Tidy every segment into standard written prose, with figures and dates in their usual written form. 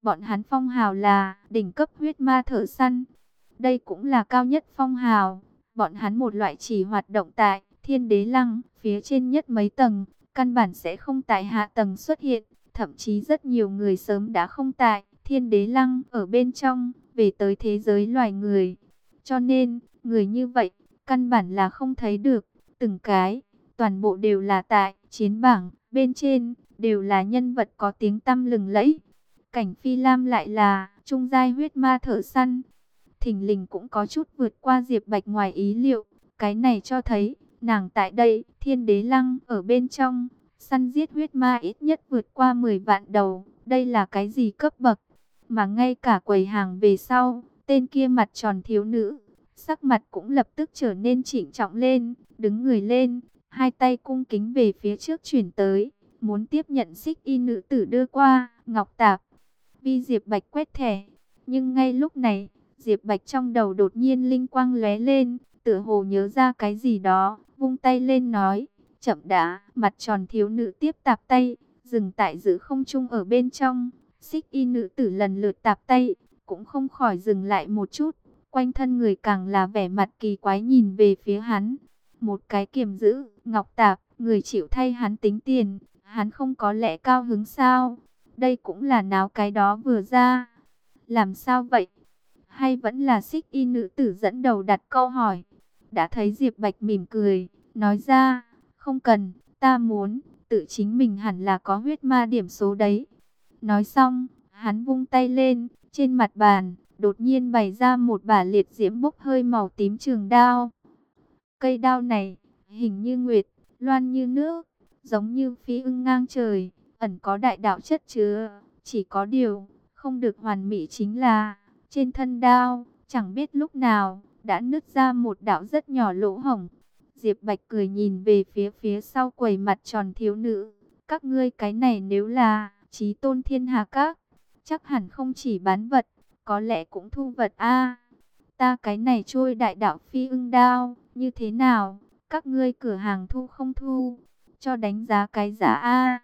bọn hắn phong hào là đỉnh cấp huyết ma thợ săn. Đây cũng là cao nhất phong hào. Bọn hắn một loại chỉ hoạt động tại Thiên Đế Lăng, phía trên nhất mấy tầng, căn bản sẽ không tại hạ tầng xuất hiện. Thậm chí rất nhiều người sớm đã không tại Thiên Đế Lăng ở bên trong, về tới thế giới loài người. Cho nên, người như vậy, căn bản là không thấy được. Từng cái, toàn bộ đều là tại chiến bảng, bên trên, đều là nhân vật có tiếng tăm lừng lẫy. Cảnh Phi Lam lại là trung giai huyết ma thợ săn. Thình lình cũng có chút vượt qua Diệp Bạch ngoài ý liệu. Cái này cho thấy, nàng tại đây, Thiên Đế Lăng, ở bên trong, săn giết huyết ma ít nhất vượt qua 10 vạn đầu. Đây là cái gì cấp bậc? Mà ngay cả quầy hàng về sau, tên kia mặt tròn thiếu nữ, sắc mặt cũng lập tức trở nên trịnh trọng lên, đứng người lên, hai tay cung kính về phía trước chuyển tới, muốn tiếp nhận xích y nữ tử đưa qua, ngọc tạp. Vi Diệp Bạch quét thẻ, nhưng ngay lúc này, Diệp Bạch trong đầu đột nhiên linh quang lóe lên, tựa hồ nhớ ra cái gì đó, vung tay lên nói, chậm đã. Mặt tròn thiếu nữ tiếp tạp tay, dừng tại giữ không trung ở bên trong. Xích y nữ tử lần lượt tạp tay, cũng không khỏi dừng lại một chút, quanh thân người càng là vẻ mặt kỳ quái nhìn về phía hắn. Một cái kiềm giữ, ngọc tạp, người chịu thay hắn tính tiền, hắn không có lẽ cao hứng sao? Đây cũng là náo cái đó vừa ra. Làm sao vậy? Hay vẫn là xích y nữ tử dẫn đầu đặt câu hỏi? Đã thấy Diệp Bạch mỉm cười, nói ra, không cần, ta muốn, tự chính mình hẳn là có huyết ma điểm số đấy. Nói xong, hắn vung tay lên, trên mặt bàn, đột nhiên bày ra một bả liệt diễm bốc hơi màu tím trường đao. Cây đao này, hình như nguyệt, loan như nước, giống như phi ưng ngang trời, ẩn có đại đạo chất chứa. Chỉ có điều, không được hoàn mỹ chính là, trên thân đao, chẳng biết lúc nào, đã nứt ra một đạo rất nhỏ lỗ hổng. Diệp Bạch cười nhìn về phía sau quầy mặt tròn thiếu nữ. Các ngươi cái này nếu là Chí Tôn Thiên Hà Các, chắc hẳn không chỉ bán vật, có lẽ cũng thu vật a. Ta cái này trôi đại đạo phi ưng đao, như thế nào? Các ngươi cửa hàng thu không thu? Cho đánh giá cái giá a.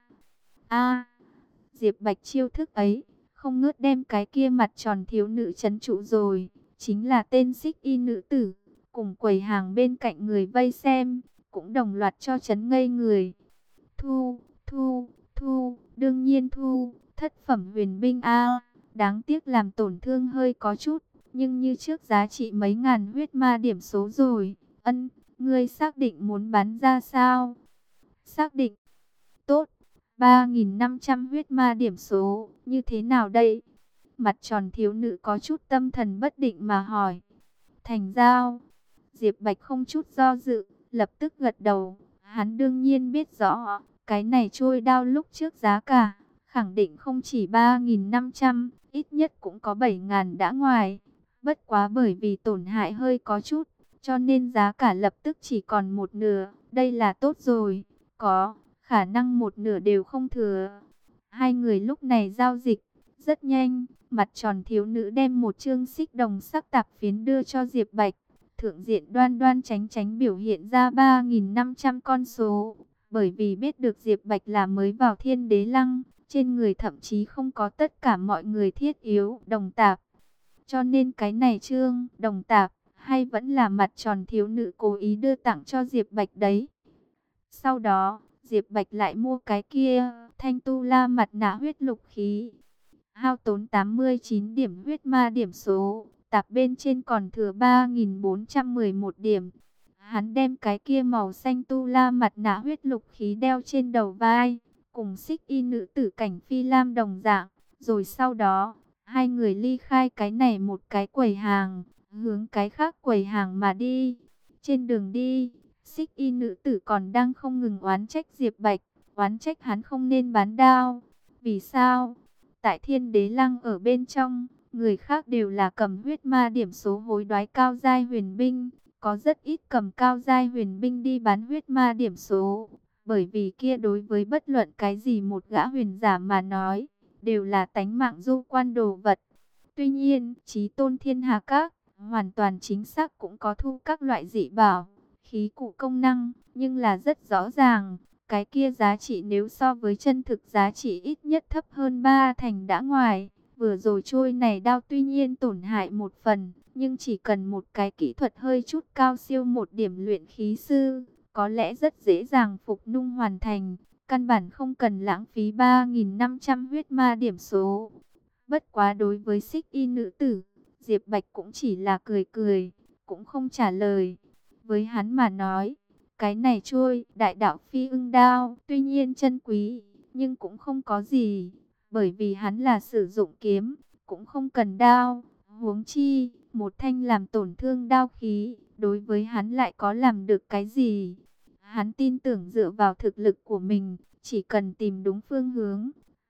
A. Diệp Bạch chiêu thức ấy, không ngớt đem cái kia mặt tròn thiếu nữ trấn trụ rồi, chính là tên xích y nữ tử, cùng quầy hàng bên cạnh người vây xem, cũng đồng loạt cho trấn ngây người. Thu, thu, thu, đương nhiên thu, thất phẩm huyền binh a. Đáng tiếc làm tổn thương hơi có chút, nhưng như trước giá trị mấy ngàn huyết ma điểm số rồi. Ân, ngươi xác định muốn bán ra sao? Xác định. Tốt, 3.500 huyết ma điểm số, như thế nào đây? Mặt tròn thiếu nữ có chút tâm thần bất định mà hỏi. Thành giao. Diệp Bạch không chút do dự, lập tức gật đầu. Hắn đương nhiên biết rõ, cái này trôi đao lúc trước giá cả, khẳng định không chỉ 3.500, ít nhất cũng có 7.000 đã ngoài. Bất quá bởi vì tổn hại hơi có chút, cho nên giá cả lập tức chỉ còn một nửa. Đây là tốt rồi, có khả năng một nửa đều không thừa. Hai người lúc này giao dịch rất nhanh, mặt tròn thiếu nữ đem một chương xích đồng sắc tạp phiến đưa cho Diệp Bạch. Thượng diện đoan đoan tránh tránh biểu hiện ra 3.500 con số. Bởi vì biết được Diệp Bạch là mới vào Thiên Đế Lăng, trên người thậm chí không có tất cả mọi người thiết yếu đồng tạp. Cho nên cái này chương đồng tạp, hay vẫn là mặt tròn thiếu nữ cố ý đưa tặng cho Diệp Bạch đấy. Sau đó, Diệp Bạch lại mua cái kia, thanh tu la mặt nạ huyết lục khí. Hao tốn 89 điểm huyết ma điểm số, tạp bên trên còn thừa 3.411 điểm. Hắn đem cái kia màu xanh tu la mặt nạ huyết lục khí đeo trên đầu vai, cùng xích y nữ tử Cảnh Phi Lam đồng dạng. Rồi sau đó, hai người ly khai cái này một cái quầy hàng, hướng cái khác quầy hàng mà đi. Trên đường đi, xích y nữ tử còn đang không ngừng oán trách Diệp Bạch, oán trách hắn không nên bán đao. Vì sao? Tại Thiên Đế Lăng ở bên trong, người khác đều là cầm huyết ma điểm số hối đoái cao giai huyền binh, có rất ít cầm cao giai huyền binh đi bán huyết ma điểm số, bởi vì kia đối với bất luận cái gì một gã huyền giả mà nói, đều là tánh mạng du quan đồ vật. Tuy nhiên, Chí Tôn Thiên Hà Các hoàn toàn chính xác cũng có thu các loại dị bảo, khí cụ công năng, nhưng là rất rõ ràng, cái kia giá trị nếu so với chân thực giá trị ít nhất thấp hơn 3 thành đã ngoài. Vừa rồi trôi này đao tuy nhiên tổn hại một phần, nhưng chỉ cần một cái kỹ thuật hơi chút cao siêu một điểm luyện khí sư, có lẽ rất dễ dàng phục nung hoàn thành. Căn bản không cần lãng phí 3.500 huyết ma điểm số. Bất quá đối với Xích Y nữ tử, Diệp Bạch cũng chỉ là cười cười, cũng không trả lời. Với hắn mà nói, cái này trôi đại đạo phi ưng đao, tuy nhiên chân quý, nhưng cũng không có gì. Bởi vì hắn là sử dụng kiếm, cũng không cần đao. Huống chi, một thanh làm tổn thương đao khí, đối với hắn lại có làm được cái gì? Hắn tin tưởng dựa vào thực lực của mình, chỉ cần tìm đúng phương hướng,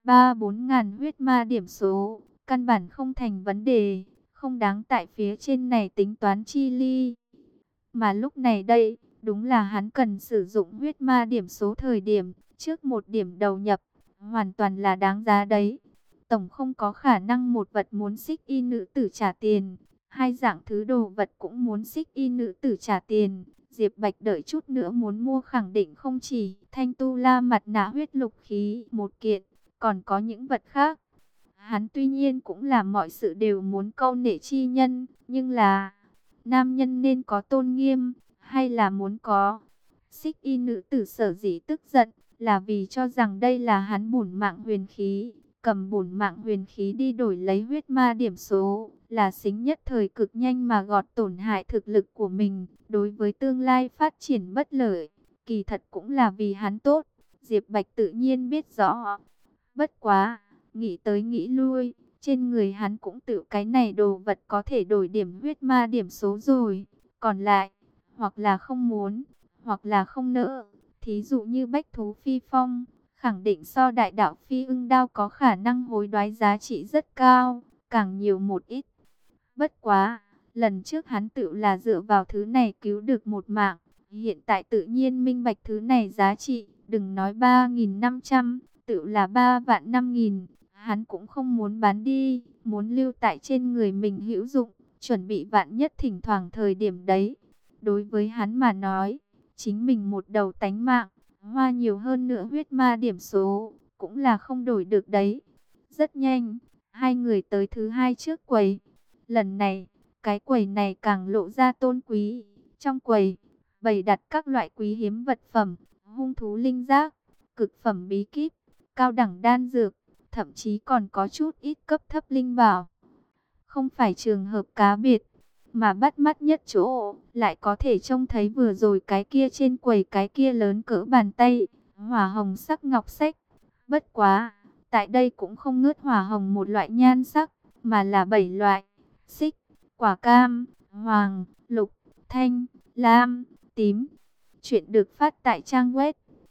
3-4 ngàn huyết ma điểm số, căn bản không thành vấn đề, không đáng tại phía trên này tính toán chi ly. Mà lúc này đây, đúng là hắn cần sử dụng huyết ma điểm số thời điểm, trước một điểm đầu nhập, hoàn toàn là đáng giá đấy. Tổng không có khả năng một vật muốn Xích Y nữ tử trả tiền, hai dạng thứ đồ vật cũng muốn Xích Y nữ tử trả tiền. Diệp Bạch đợi chút nữa muốn mua khẳng định không chỉ thanh tu la mặt nạ huyết lục khí một kiện, còn có những vật khác. Hắn tuy nhiên cũng là mọi sự đều muốn câu nệ chi nhân, nhưng là nam nhân nên có tôn nghiêm, hay là muốn có. Xích Y nữ tử sở dĩ tức giận, là vì cho rằng đây là hắn bổn mạng huyền khí, cầm bổn mạng huyền khí đi đổi lấy huyết ma điểm số, là xính nhất thời cực nhanh mà gọt tổn hại thực lực của mình, đối với tương lai phát triển bất lợi, kỳ thật cũng là vì hắn tốt. Diệp Bạch tự nhiên biết rõ. Bất quá, nghĩ tới nghĩ lui, trên người hắn cũng tự cái này đồ vật có thể đổi điểm huyết ma điểm số rồi, còn lại, hoặc là không muốn, hoặc là không nỡ. Thí dụ như bách thú phi phong, khẳng định so đại đạo phi ưng đao có khả năng hối đoái giá trị rất cao, càng nhiều một ít. Bất quá, lần trước hắn tự là dựa vào thứ này cứu được một mạng, hiện tại tự nhiên minh bạch thứ này giá trị, đừng nói 3.500, tự là 3.000.000, hắn cũng không muốn bán đi, muốn lưu tại trên người mình hữu dụng, chuẩn bị vạn nhất thỉnh thoảng thời điểm đấy. Đối với hắn mà nói, chính mình một đầu tánh mạng, hoa nhiều hơn nữa huyết ma điểm số, cũng là không đổi được đấy. Rất nhanh, hai người tới thứ hai trước quầy. Lần này, cái quầy này càng lộ ra tôn quý. Trong quầy, bày đặt các loại quý hiếm vật phẩm, hung thú linh giác, cực phẩm bí kíp, cao đẳng đan dược, thậm chí còn có chút ít cấp thấp linh bảo. Không phải trường hợp cá biệt, mà bắt mắt nhất chỗ, lại có thể trông thấy vừa rồi cái kia trên quầy cái kia lớn cỡ bàn tay, hỏa hồng sắc ngọc sách. Bất quá, tại đây cũng không ngớt hỏa hồng một loại nhan sắc, mà là 7 loại: xích, quả cam, hoàng, lục, thanh, lam, tím. Chuyện được phát tại trang web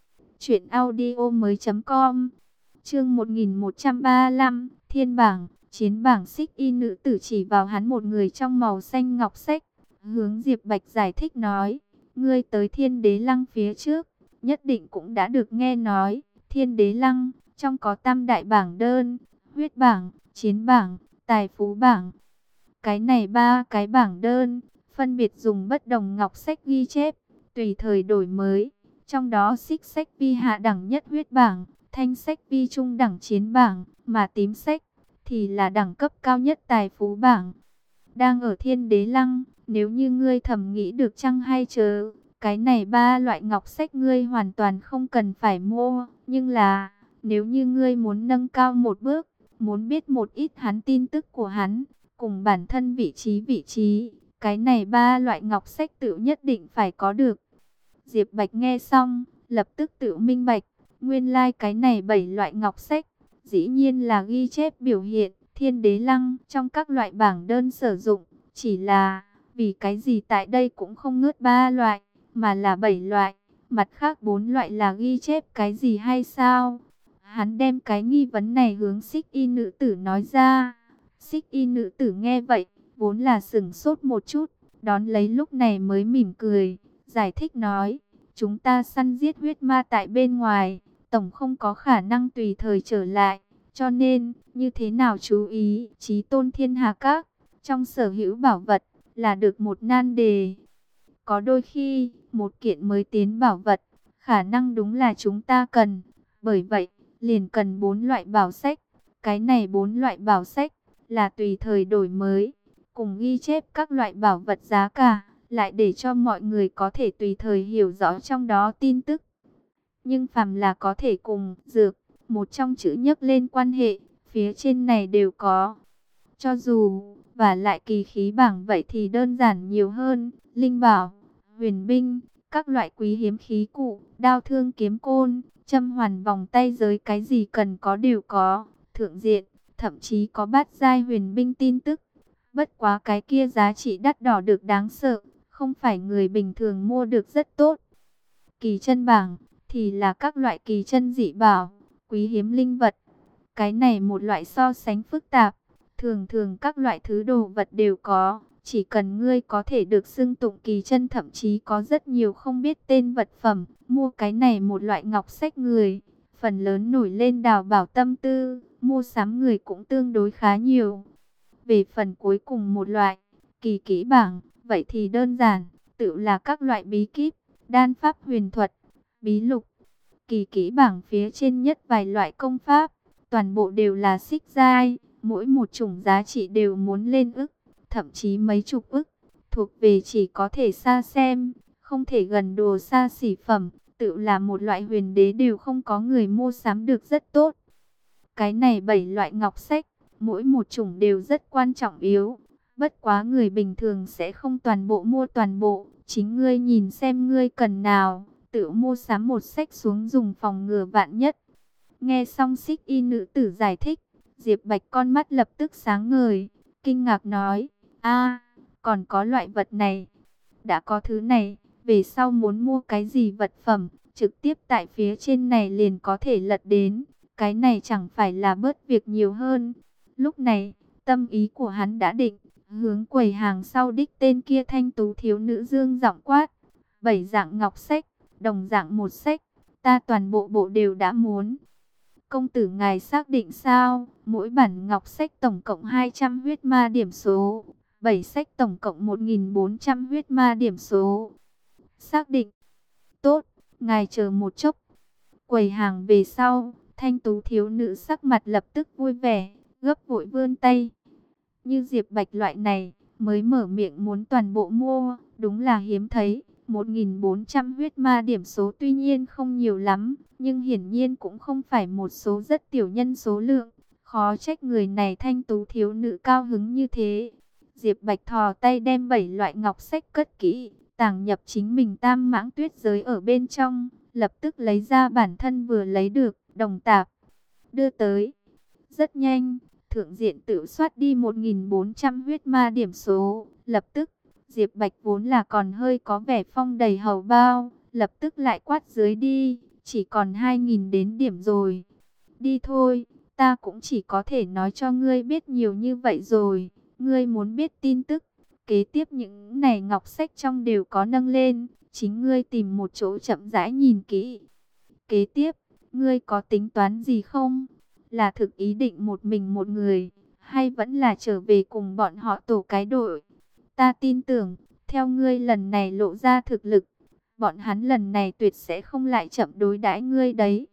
truyệnaudiomoi.com. Chương 1135, Thiên bảng, chiến bảng. Xích Y nữ tử chỉ vào hắn một người trong màu xanh ngọc sách, hướng Diệp Bạch giải thích nói: "Ngươi tới Thiên Đế Lăng phía trước, nhất định cũng đã được nghe nói, Thiên Đế Lăng trong có tam đại bảng đơn, huyết bảng, chiến bảng, tài phú bảng. Cái này ba cái bảng đơn, phân biệt dùng bất đồng ngọc sách ghi chép, tùy thời đổi mới. Trong đó xích sách vi hạ đẳng nhất huyết bảng, thanh sách vi trung đẳng chiến bảng, mà tím sách thì là đẳng cấp cao nhất tài phú bảng. Đang ở Thiên Đế Lăng, nếu như ngươi thầm nghĩ được chăng hay chớ, cái này ba loại ngọc sách ngươi hoàn toàn không cần phải mua, nhưng là nếu như ngươi muốn nâng cao một bước, muốn biết một ít hắn tin tức của hắn, cùng bản thân vị trí, cái này ba loại ngọc sách tự nhất định phải có được." Diệp Bạch nghe xong, lập tức tự minh bạch, nguyên lai cái này 7 loại ngọc sách, dĩ nhiên là ghi chép biểu hiện Thiên Đế Lăng trong các loại bảng đơn sử dụng, chỉ là vì cái gì tại đây cũng không ngớt 3 loại, mà là 7 loại, mặt khác 4 loại là ghi chép cái gì hay sao? Hắn đem cái nghi vấn này hướng Xích Y nữ tử nói ra. Xích Y nữ tử nghe vậy, vốn là sửng sốt một chút, đón lấy lúc này mới mỉm cười, giải thích nói: "Chúng ta săn giết huyết ma tại bên ngoài, tổng không có khả năng tùy thời trở lại, cho nên, như thế nào chú ý chí tôn thiên hà các, trong sở hữu bảo vật, là được một nan đề. Có đôi khi, một kiện mới tiến bảo vật, khả năng đúng là chúng ta cần, bởi vậy, liền cần 4 loại bảo sách. Cái này 4 loại bảo sách là tùy thời đổi mới, cùng ghi chép các loại bảo vật giá cả, lại để cho mọi người có thể tùy thời hiểu rõ trong đó tin tức. Nhưng phàm là có thể cùng dược, một trong chữ nhắc lên quan hệ, phía trên này đều có. Cho dù, và lại kỳ khí bảng vậy thì đơn giản nhiều hơn, linh bảo, huyền binh, các loại quý hiếm khí cụ, đao thương kiếm côn, châm hoàn vòng tay giới cái gì cần có đều có, thượng diện, thậm chí có bát giai huyền binh tin tức. Bất quá cái kia giá trị đắt đỏ được đáng sợ, không phải người bình thường mua được rất tốt. Kỳ chân bảng thì là các loại kỳ chân dị bảo, quý hiếm linh vật. Cái này một loại so sánh phức tạp, thường thường các loại thứ đồ vật đều có, chỉ cần ngươi có thể được xưng tụng kỳ chân, thậm chí có rất nhiều không biết tên vật phẩm, mua cái này một loại ngọc sách người, phần lớn nổi lên đào bảo tâm tư, mua sắm người cũng tương đối khá nhiều. Về phần cuối cùng một loại, kỳ kỹ bảng, vậy thì đơn giản, tự là các loại bí kíp, đan pháp huyền thuật, bí lục. Kỳ kỹ bảng phía trên nhất vài loại công pháp, toàn bộ đều là xích giai, mỗi một chủng giá trị đều muốn lên ức, thậm chí mấy chục ức, thuộc về chỉ có thể xa xem, không thể gần đồ xa xỉ phẩm, tự là một loại huyền đế đều không có người mua sắm được rất tốt. Cái này 7 loại ngọc sách, mỗi một chủng đều rất quan trọng yếu, bất quá người bình thường sẽ không toàn bộ mua toàn bộ, chính ngươi nhìn xem ngươi cần nào, tự mua sắm một sách xuống dùng phòng ngừa vạn nhất. Nghe xong Xích Y nữ tử giải thích, Diệp Bạch con mắt lập tức sáng ngời, kinh ngạc nói, a, còn có loại vật này, đã có thứ này, về sau muốn mua cái gì vật phẩm, trực tiếp tại phía trên này liền có thể lật đến, cái này chẳng phải là bớt việc nhiều hơn. Lúc này, tâm ý của hắn đã định, hướng quầy hàng sau đích tên kia thanh tú thiếu nữ dương giọng quát, 7 dạng ngọc sách, đồng dạng một sách, ta toàn bộ bộ đều đã muốn. Công tử ngài xác định sao? Mỗi bản ngọc sách tổng cộng 200 huyết ma điểm số, 7 sách tổng cộng 1400 huyết ma điểm số. Xác định. Tốt, ngài chờ một chốc. Quầy hàng về sau, thanh tú thiếu nữ sắc mặt lập tức vui vẻ, gấp vội vươn tay. Như Diệp Bạch loại này, mới mở miệng muốn toàn bộ mua, đúng là hiếm thấy. 1400 huyết ma điểm số tuy nhiên không nhiều lắm, nhưng hiển nhiên cũng không phải một số rất tiểu nhân số lượng. Khó trách người này thanh tú thiếu nữ cao hứng như thế. Diệp Bạch thò tay đem 7 loại ngọc sách cất kỹ, tàng nhập chính mình tam mãng tuyết giới ở bên trong, lập tức lấy ra bản thân vừa lấy được, đồng tạp, đưa tới. Rất nhanh, thượng diện tự soát đi 1400 huyết ma điểm số, lập tức, Diệp Bạch vốn là còn hơi có vẻ phong đầy hầu bao, lập tức lại quát dưới đi, chỉ còn 2000 đến điểm rồi. Đi thôi, ta cũng chỉ có thể nói cho ngươi biết nhiều như vậy rồi, ngươi muốn biết tin tức, kế tiếp những này ngọc sách trong đều có nâng lên, chính ngươi tìm một chỗ chậm rãi nhìn kỹ. Kế tiếp, ngươi có tính toán gì không? Là thực ý định một mình một người, hay vẫn là trở về cùng bọn họ tổ cái đội? Ta tin tưởng, theo ngươi lần này lộ ra thực lực, bọn hắn lần này tuyệt sẽ không lại chậm đối đãi ngươi đấy.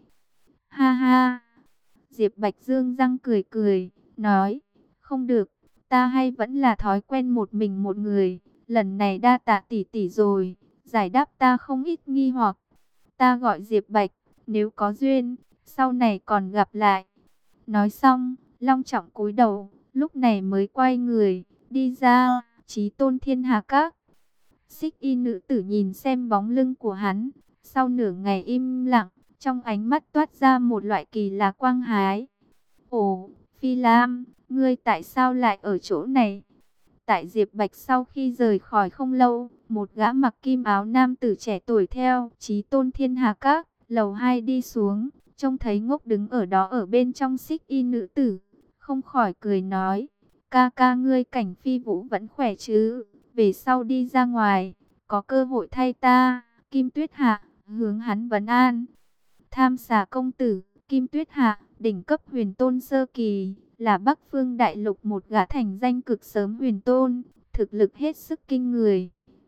Ha ha! Diệp Bạch Dương răng cười cười, nói, không được, ta hay vẫn là thói quen một mình một người, lần này đa tạ tỷ tỷ rồi, giải đáp ta không ít nghi hoặc. Ta gọi Diệp Bạch, nếu có duyên, sau này còn gặp lại. Nói xong, long trọng cúi đầu, lúc này mới quay người, đi ra, Chí Tôn Thiên Hà Các. Xích Y nữ tử nhìn xem bóng lưng của hắn, sau nửa ngày im lặng, trong ánh mắt toát ra một loại kỳ lạ quang hái. Ồ, Phi Lam, ngươi tại sao lại ở chỗ này? Tại Diệp Bạch sau khi rời khỏi không lâu, một gã mặc kim áo nam tử trẻ tuổi theo Chí Tôn Thiên Hà Các, lầu 2 đi xuống, trông thấy Ngốc đứng ở đó ở bên trong Xích Y nữ tử, không khỏi cười nói, ca ca ngươi Cảnh Phi Vũ vẫn khỏe chứ, về sau đi ra ngoài, có cơ hội thay ta. Kim Tuyết Hạ hướng hắn vấn an. Tham xà công tử, Kim Tuyết Hạ, đỉnh cấp huyền tôn sơ kỳ, là Bắc Phương Đại Lục một gã thành danh cực sớm huyền tôn, thực lực hết sức kinh người.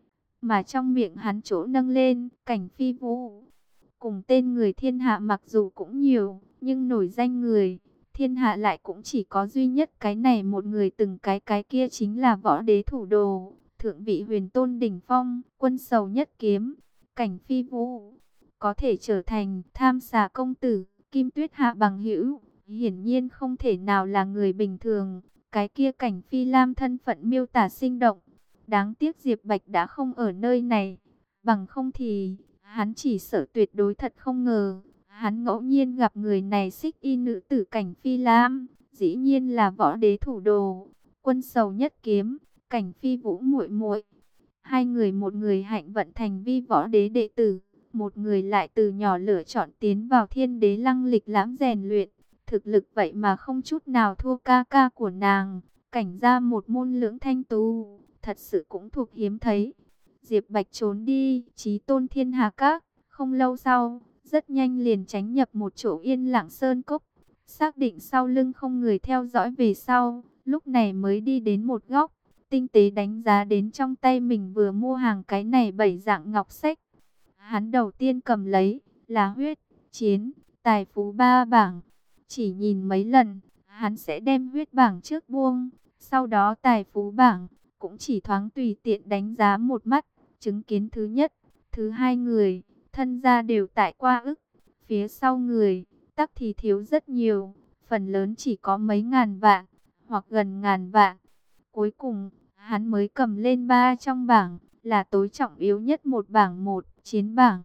Mà trong miệng hắn chỗ nâng lên, Cảnh Phi Vũ, cùng tên người thiên hạ mặc dù cũng nhiều, nhưng nổi danh người Thiên hạ lại cũng chỉ có duy nhất cái này một người, từng cái kia chính là võ đế thủ đồ, thượng vị huyền tôn đỉnh phong, quân sầu nhất kiếm, Cảnh Phi Vũ. Có thể trở thành tham xà công tử, Kim Tuyết hạ bằng hữu, hiển nhiên không thể nào là người bình thường. Cái kia Cảnh Phi Lam thân phận miêu tả sinh động. Đáng tiếc Diệp Bạch đã không ở nơi này. Bằng không thì, hắn chỉ sợ tuyệt đối thật không ngờ. Hắn ngẫu nhiên gặp người này, xích y nữ tử Cảnh Phi Lam, dĩ nhiên là võ đế thủ đồ, quân sầu nhất kiếm, Cảnh Phi Vũ muội muội. Hai người, một người hạnh vận thành vi võ đế đệ tử, một người lại từ nhỏ lựa chọn tiến vào Thiên Đế Lăng lịch lãm rèn luyện. Thực lực vậy mà không chút nào thua ca ca của nàng. Cảnh gia một môn lưỡng thanh tú, thật sự cũng thuộc hiếm thấy. Diệp Bạch trốn đi Chí Tôn Thiên Hà Các, không lâu sau, rất nhanh liền tránh nhập một chỗ yên lặng sơn cốc. Xác định sau lưng không người theo dõi về sau, lúc này mới đi đến một góc, tinh tế đánh giá đến trong tay mình vừa mua hàng cái này 7 dạng ngọc sách. Hắn đầu tiên cầm lấy là huyết, chiến, tài phú 3 bảng. Chỉ nhìn mấy lần, hắn sẽ đem huyết bảng trước buông, sau đó tài phú bảng cũng chỉ thoáng tùy tiện đánh giá một mắt, chứng kiến thứ nhất, thứ hai người, thân gia đều tại qua ức, phía sau người, tắc thì thiếu rất nhiều, phần lớn chỉ có mấy ngàn vạn, hoặc gần ngàn vạn. Cuối cùng, hắn mới cầm lên 3 trong bảng, là tối trọng yếu nhất một bảng, một chiến bảng.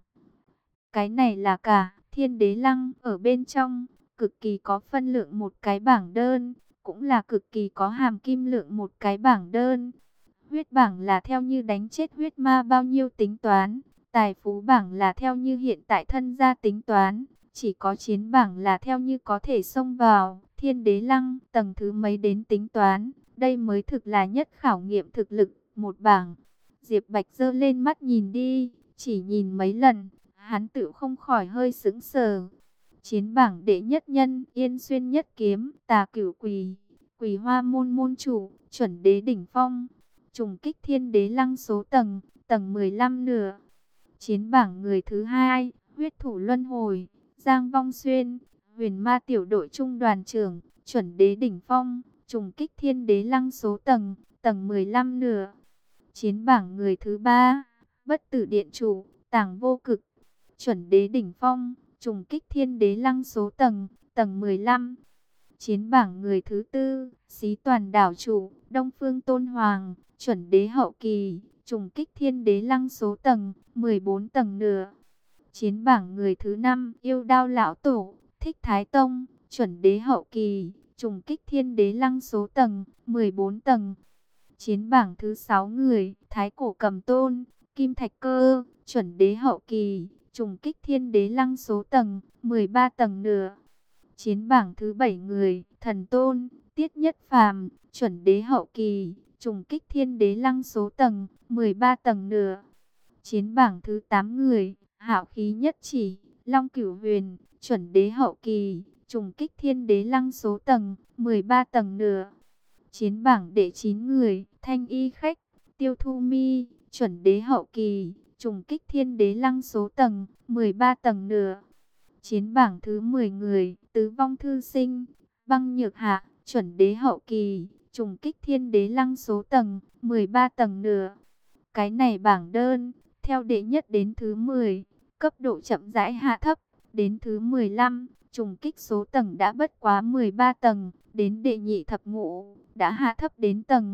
Cái này là cả Thiên Đế Lăng ở bên trong, cực kỳ có phân lượng một cái bảng đơn, cũng là cực kỳ có hàm kim lượng một cái bảng đơn. Huyết bảng là theo như đánh chết huyết ma bao nhiêu tính toán, tài phú bảng là theo như hiện tại thân gia tính toán, chỉ có chiến bảng là theo như có thể xông vào Thiên Đế Lăng tầng thứ mấy đến tính toán. Đây mới thực là nhất khảo nghiệm thực lực, một bảng. Diệp Bạch giơ lên mắt nhìn đi, chỉ nhìn mấy lần, hắn tự không khỏi hơi sững sờ. Chiến bảng đệ nhất nhân, Yên Xuyên nhất kiếm, Tà Cửu Quỳ, Quỳ Hoa môn môn chủ, chuẩn đế đỉnh phong, trùng kích Thiên Đế Lăng số tầng, tầng 15 nửa. Chiến bảng người thứ hai, huyết thủ luân hồi, Giang Vong Xuyên, huyền ma tiểu đội trung đoàn trưởng, chuẩn đế đỉnh phong, trùng kích Thiên Đế Lăng số tầng, tầng 15 nửa. Chiến bảng người thứ ba, bất tử điện chủ, Tàng Vô Cực, chuẩn đế đỉnh phong, trùng kích Thiên Đế Lăng số tầng, tầng 15. Chiến bảng người thứ tư, Xí Toàn đảo chủ, Đông Phương Tôn Hoàng, chuẩn đế hậu kỳ, trùng kích Thiên Đế Lăng số tầng, 14 tầng nửa. Chiến bảng người thứ năm, Yêu Đao lão tổ, Thích Thái Tông, chuẩn đế hậu kỳ, trùng kích Thiên Đế Lăng số tầng, 14 tầng. Chiến bảng thứ 6 người, Thái Cổ Cầm Tôn, Kim Thạch Cơ, chuẩn đế hậu kỳ, trùng kích Thiên Đế Lăng số tầng, 13 tầng nửa. Chiến bảng thứ 7 người, Thần Tôn, Tiết Nhất Phàm, chuẩn đế hậu kỳ, trùng kích Thiên Đế Lăng số tầng, 13 tầng nửa. Chiến bảng thứ 8 người, Hạo Khí Nhất Chỉ, Long Cửu Huyền, chuẩn đế hậu kỳ, trùng kích Thiên Đế Lăng số tầng, 13 tầng nửa. Chiến bảng đệ 9 người, Thanh Y Khách, Tiêu Thu Mi, chuẩn đế hậu kỳ, trùng kích Thiên Đế Lăng số tầng, 13 tầng nửa. Chiến bảng thứ 10 người, Tứ Vong Thư Sinh, Băng Nhược Hạ, chuẩn đế hậu kỳ, trùng kích Thiên Đế Lăng số tầng, 13 tầng nửa. Cái này bảng đơn, theo đệ nhất đến thứ 10, cấp độ chậm rãi hạ thấp, đến thứ 15, trùng kích số tầng đã bất quá 13 tầng, đến đệ nhị thập ngũ, đã hạ thấp đến tầng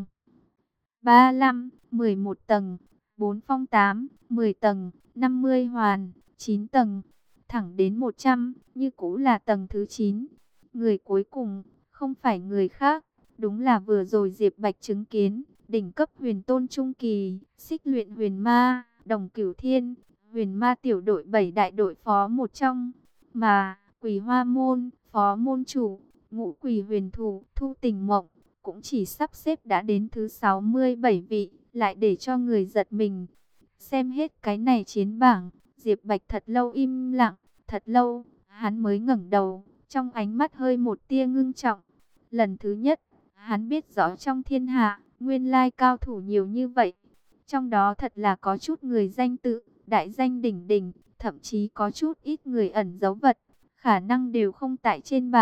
35, 11 tầng, 4 phong 8, 10 tầng, 50 hoàn, 9 tầng, thẳng đến 100, như cũ là tầng thứ 9. Người cuối cùng, không phải người khác, đúng là vừa rồi Diệp Bạch chứng kiến, đỉnh cấp huyền tôn trung kỳ, xích luyện huyền ma, Đồng Cửu Thiên, huyền ma tiểu đội 7 đại đội phó một trong, mà Quỳ Hoa môn, phó môn chủ, Ngũ Quỳ huyền thủ, Thu Tình Mộng, cũng chỉ sắp xếp đã đến thứ 67 vị, lại để cho người giật mình. Xem hết cái này chiến bảng, Diệp Bạch thật lâu im lặng, thật lâu, hắn mới ngẩng đầu, trong ánh mắt hơi một tia ngưng trọng. Lần thứ nhất, hắn biết rõ trong thiên hạ, nguyên lai cao thủ nhiều như vậy. Trong đó thật là có chút người danh tự, đại danh đỉnh đỉnh, thậm chí có chút ít người ẩn dấu vật, khả năng đều không tại trên bảng,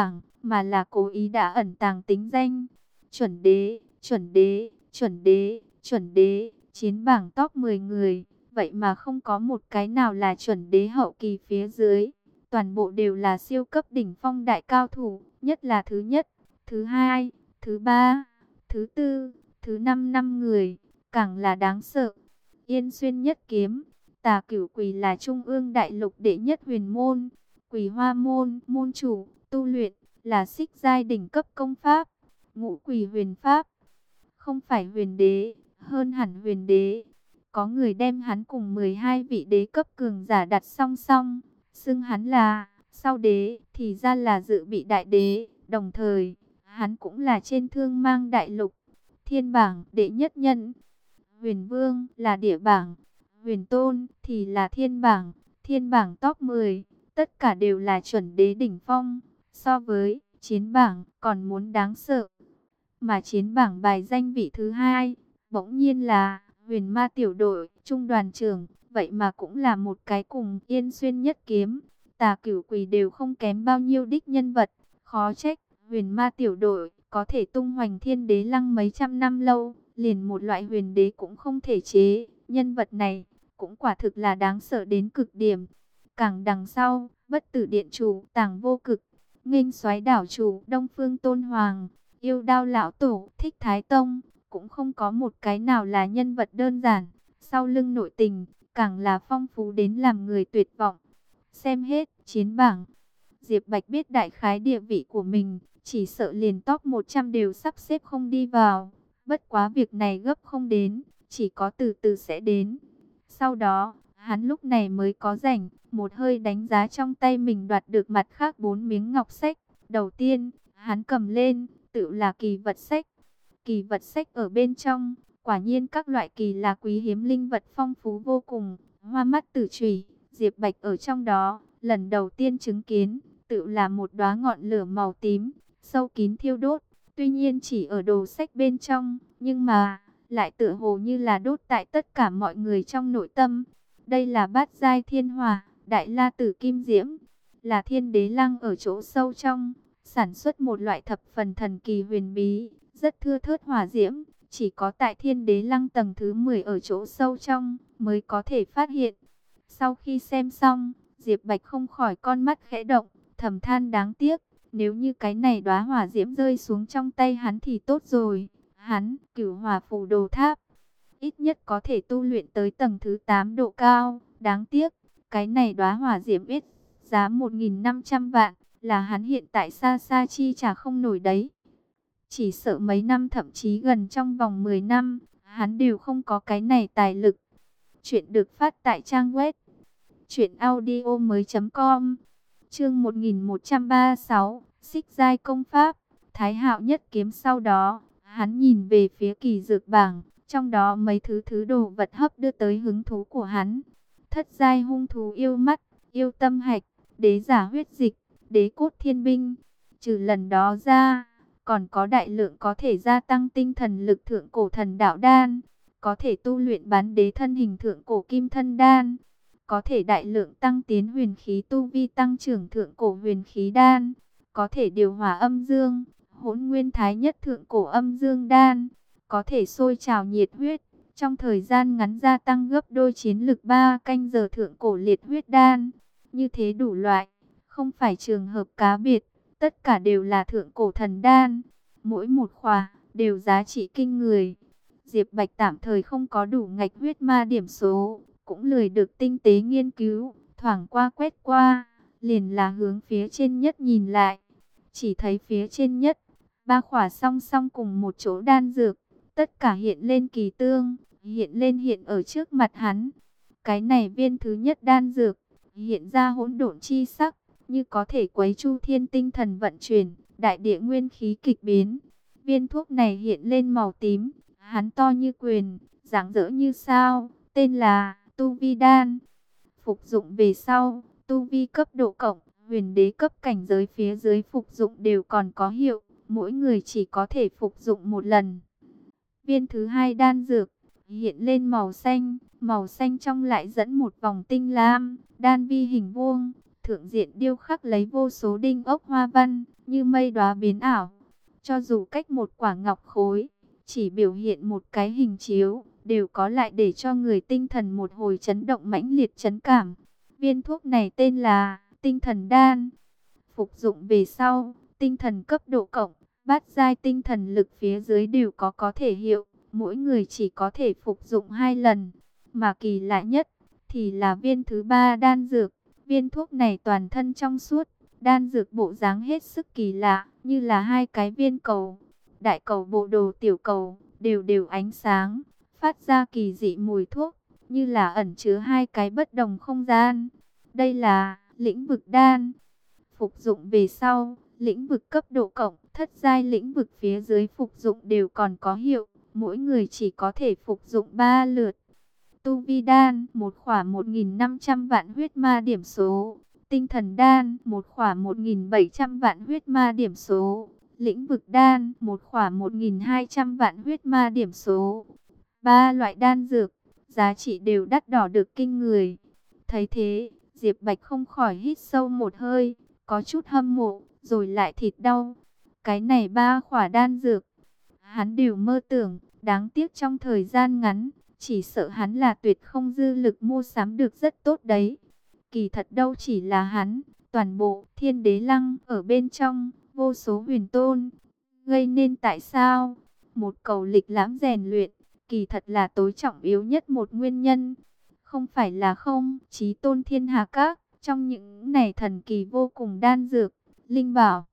mà là cố ý đã ẩn tàng tính danh. Chuẩn đế, chuẩn đế, chuẩn đế, chuẩn đế, chiến bảng top 10 người, vậy mà không có một cái nào là chuẩn đế hậu kỳ phía dưới. Toàn bộ đều là siêu cấp đỉnh phong đại cao thủ, nhất là thứ nhất, thứ hai, thứ ba, thứ tư, thứ năm người, càng là đáng sợ. Yên Xuyên nhất kiếm, Tà Cửu Quỳ là trung ương đại lục đệ nhất huyền môn, Quỳ Hoa môn môn chủ, tu luyện là xích giai đỉnh cấp công pháp, Ngũ Quỳ huyền pháp, không phải huyền đế, hơn hẳn huyền đế. Có người đem hắn cùng 12 vị đế cấp cường giả đặt song song, xưng hắn là sau đế, thì ra là dự bị đại đế. Đồng thời, hắn cũng là trên thương mang đại lục, thiên bảng đệ nhất nhân. Huyền vương là địa bảng, huyền tôn thì là thiên bảng top 10, tất cả đều là chuẩn đế đỉnh phong, so với chiến bảng còn muốn đáng sợ. Mà chiến bảng bài danh vị thứ hai, bỗng nhiên là huyền ma tiểu đội, trung đoàn trưởng, vậy mà cũng là một cái cùng Yên Xuyên nhất kiếm, Tà Cửu Quỳ đều không kém bao nhiêu đích nhân vật, khó trách huyền ma tiểu đội có thể tung hoành thiên đế lăng mấy trăm năm lâu, liền một loại huyền đế cũng không thể chế. Nhân vật này cũng quả thực là đáng sợ đến cực điểm. Càng đằng sau, Bất Tử Điện chủ Tàng Vô Cực, Nghênh Soái đảo chủ Đông Phương Tôn Hoàng, Yêu Đao lão tổ Thích Thái Tông, cũng không có một cái nào là nhân vật đơn giản. Sau lưng nội tình càng là phong phú đến làm người tuyệt vọng. Xem hết chiến bảng, Diệp Bạch biết đại khái địa vị của mình, chỉ sợ liền top 100 đều sắp xếp không đi vào. Bất quá việc này gấp không đến, chỉ có từ từ sẽ đến. Sau đó, hắn lúc này mới có rảnh, một hơi đánh giá trong tay mình đoạt được mặt khác 4 miếng ngọc sách. Đầu tiên, hắn cầm lên, tự là kỳ vật sách. Kỳ vật sách ở bên trong, quả nhiên các loại kỳ là quý hiếm linh vật phong phú vô cùng. Hoa mắt tử chùy, Diệp Bạch ở trong đó, lần đầu tiên chứng kiến, tự là một đóa ngọn lửa màu tím, sâu kín thiêu đốt. Tuy nhiên chỉ ở đồ sách bên trong, nhưng mà lại tựa hồ như là đốt tại tất cả mọi người trong nội tâm. Đây là bát giai thiên hỏa, đại la tử kim diễm, là thiên đế lăng ở chỗ sâu trong, sản xuất một loại thập phần thần kỳ huyền bí, rất thưa thớt hỏa diễm, chỉ có tại thiên đế lăng tầng thứ 10 ở chỗ sâu trong mới có thể phát hiện. Sau khi xem xong, Diệp Bạch không khỏi con mắt khẽ động, thầm than đáng tiếc. Nếu như cái này đóa hỏa diễm rơi xuống trong tay hắn thì tốt rồi. Hắn, Cửu Hỏa Phù Đồ Tháp, ít nhất có thể tu luyện tới tầng thứ 8 độ cao. Đáng tiếc, cái này đóa hỏa diễm ít, giá 1.500 vạn, là hắn hiện tại xa xa chi trả không nổi đấy. Chỉ sợ mấy năm thậm chí gần trong vòng 10 năm, hắn đều không có cái này tài lực. Chuyện được phát tại trang web truyệnaudiomoi.com. Chương 1136, Xích giai công pháp, Thái Hạo nhất kiếm. Sau đó, hắn nhìn về phía kỳ dược bảng, trong đó mấy thứ đồ vật hấp đưa tới hứng thú của hắn. Thất giai hung thú yêu mắt, yêu tâm hạch, đế giả huyết dịch, đế cốt thiên binh. Trừ lần đó ra, còn có đại lượng có thể gia tăng tinh thần lực thượng cổ thần đạo đan, có thể tu luyện bán đế thân hình thượng cổ kim thân đan, có thể đại lượng tăng tiến huyền khí tu vi tăng trưởng thượng cổ huyền khí đan, có thể điều hòa âm dương, hỗn nguyên thái nhất thượng cổ âm dương đan, có thể sôi trào nhiệt huyết, trong thời gian ngắn gia tăng gấp đôi chiến lực 3 canh giờ thượng cổ liệt huyết đan. Như thế đủ loại, không phải trường hợp cá biệt, tất cả đều là thượng cổ thần đan, mỗi một khỏa đều giá trị kinh người. Diệp Bạch tạm thời không có đủ ngạch huyết ma điểm số, cũng lười được tinh tế nghiên cứu, thoảng qua quét qua, liền là hướng phía trên nhất nhìn lại. Chỉ thấy phía trên nhất, 3 khỏa song song cùng một chỗ đan dược, tất cả hiện lên kỳ tương, hiện ở trước mặt hắn. Cái này viên thứ nhất đan dược, hiện ra hỗn độn chi sắc, như có thể quấy chu thiên tinh thần vận chuyển, đại địa nguyên khí kịch biến. Viên thuốc này hiện lên màu tím, hắn to như quyền, dáng dỡ như sao, tên là Tu Vi Đan. Phục dụng về sau, tu vi cấp độ cộng, huyền đế cấp cảnh giới phía dưới phục dụng đều còn có hiệu, mỗi người chỉ có thể phục dụng một lần. Viên thứ hai đan dược hiện lên màu xanh trong lại dẫn một vòng tinh lam, đan vi hình vuông, Thượng diện điêu khắc lấy vô số đinh ốc hoa văn, như mây đóa biến ảo. Cho dù cách một quả ngọc khối, chỉ biểu hiện một cái hình chiếu, đều có lại để cho người tinh thần một hồi chấn động mãnh liệt chấn cảm. Viên thuốc này tên là tinh thần đan. Phục dụng về sau, tinh thần cấp độ cộng, bát giai tinh thần lực phía dưới đều có thể hiệu. Mỗi người chỉ có thể phục dụng 2 lần. Mà kỳ lạ nhất thì là viên thứ 3 đan dược. Viên thuốc này toàn thân trong suốt, đan dược bộ dáng hết sức kỳ lạ, như là 2 cái viên cầu. Đại cầu bộ đồ tiểu cầu, đều đều ánh sáng, phát ra kỳ dị mùi thuốc, như là ẩn chứa 2 cái bất đồng không gian. Đây là lĩnh vực đan. Phục dụng về sau, lĩnh vực cấp độ cộng, thất giai lĩnh vực phía dưới phục dụng đều còn có hiệu. Mỗi người chỉ có thể phục dụng 3 lượt. Tu vi đan, một khỏa 1.500 vạn huyết ma điểm số. Tinh thần đan, một khỏa 1.700 vạn huyết ma điểm số. Lĩnh vực đan, một khỏa 1.200 vạn huyết ma điểm số. 3 loại đan dược, giá trị đều đắt đỏ được kinh người. Thấy thế, Diệp Bạch không khỏi hít sâu một hơi, có chút hâm mộ, rồi lại thịt đau. Cái này 3 khỏa đan dược, hắn đều mơ tưởng, đáng tiếc trong thời gian ngắn, chỉ sợ hắn là tuyệt không dư lực mua sắm được rất tốt đấy. Kỳ thật đâu chỉ là hắn, toàn bộ Thiên Đế Lăng ở bên trong, vô số huyền tôn. Gây nên tại sao? Một cầu lịch lãm rèn luyện, kỳ thật là tối trọng yếu nhất một nguyên nhân. Không phải là không, Chí Tôn Thiên Hà Các, trong những này thần kỳ vô cùng đan dược, linh bảo.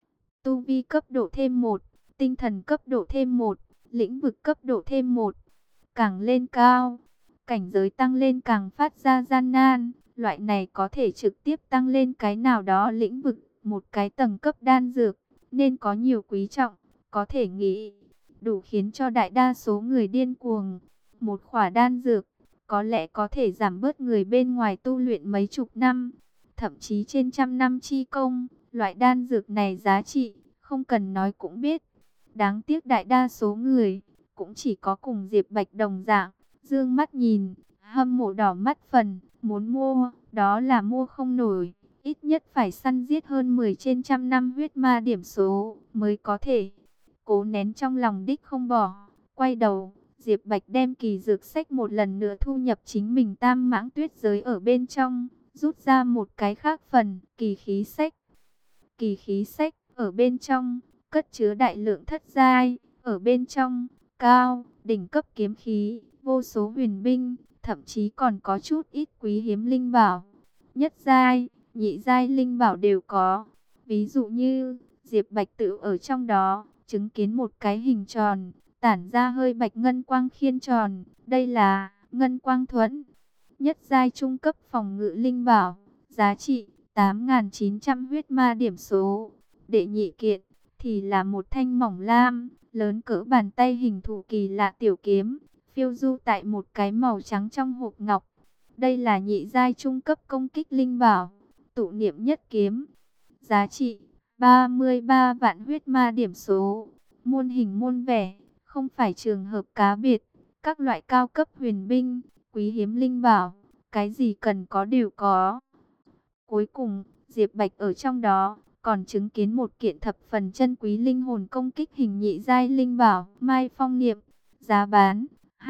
Tu vi cấp độ thêm 1, tinh thần cấp độ thêm 1, lĩnh vực cấp độ thêm 1. Càng lên cao, cảnh giới tăng lên càng phát ra gian nan. Loại này có thể trực tiếp tăng lên cái nào đó lĩnh vực, một cái tầng cấp đan dược, nên có nhiều quý trọng, có thể nghĩ, đủ khiến cho đại đa số người điên cuồng. Một khỏa đan dược, có lẽ có thể giảm bớt người bên ngoài tu luyện mấy chục năm, thậm chí trên trăm năm chi công. Loại đan dược này giá trị, không cần nói cũng biết. Đáng tiếc đại đa số người cũng chỉ có cùng Diệp Bạch đồng dạng, dương mắt nhìn, hâm mộ đỏ mắt phần, muốn mua, đó là mua không nổi, ít nhất phải săn giết hơn 10 trên trăm năm huyết ma điểm số mới có thể. Cố nén trong lòng đích không bỏ, quay đầu, Diệp Bạch đem kỳ dược sách một lần nữa thu nhập chính mình tam mãng tuyết giới ở bên trong, rút ra một cái khác phần, kỳ khí sách. Kỳ khí sách, ở bên trong, cất chứa đại lượng thất giai, ở bên trong, cao, đỉnh cấp kiếm khí, vô số huyền binh, thậm chí còn có chút ít quý hiếm linh bảo. Nhất giai, nhị giai linh bảo đều có. Ví dụ như, Diệp Bạch tự ở trong đó, chứng kiến một cái hình tròn, tản ra hơi bạch ngân quang khiên tròn. Đây là ngân quang thuẫn. Nhất giai trung cấp phòng ngự linh bảo, giá trị 8.900 huyết ma điểm số. Đệ nhị kiện thì là một thanh mỏng lam, lớn cỡ bàn tay hình thù kỳ lạ tiểu kiếm, phiêu du tại một cái màu trắng trong hộp ngọc. Đây là nhị giai trung cấp công kích linh bảo, tụ niệm nhất kiếm. Giá trị 33 vạn huyết ma điểm số. Muôn hình muôn vẻ, không phải trường hợp cá biệt. Các loại cao cấp huyền binh, quý hiếm linh bảo, cái gì cần có đều có. Cuối cùng, Diệp Bạch ở trong đó còn chứng kiến một kiện thập phần chân quý linh hồn công kích hình nhị giai linh bảo, Mai Phong Niệm, giá bán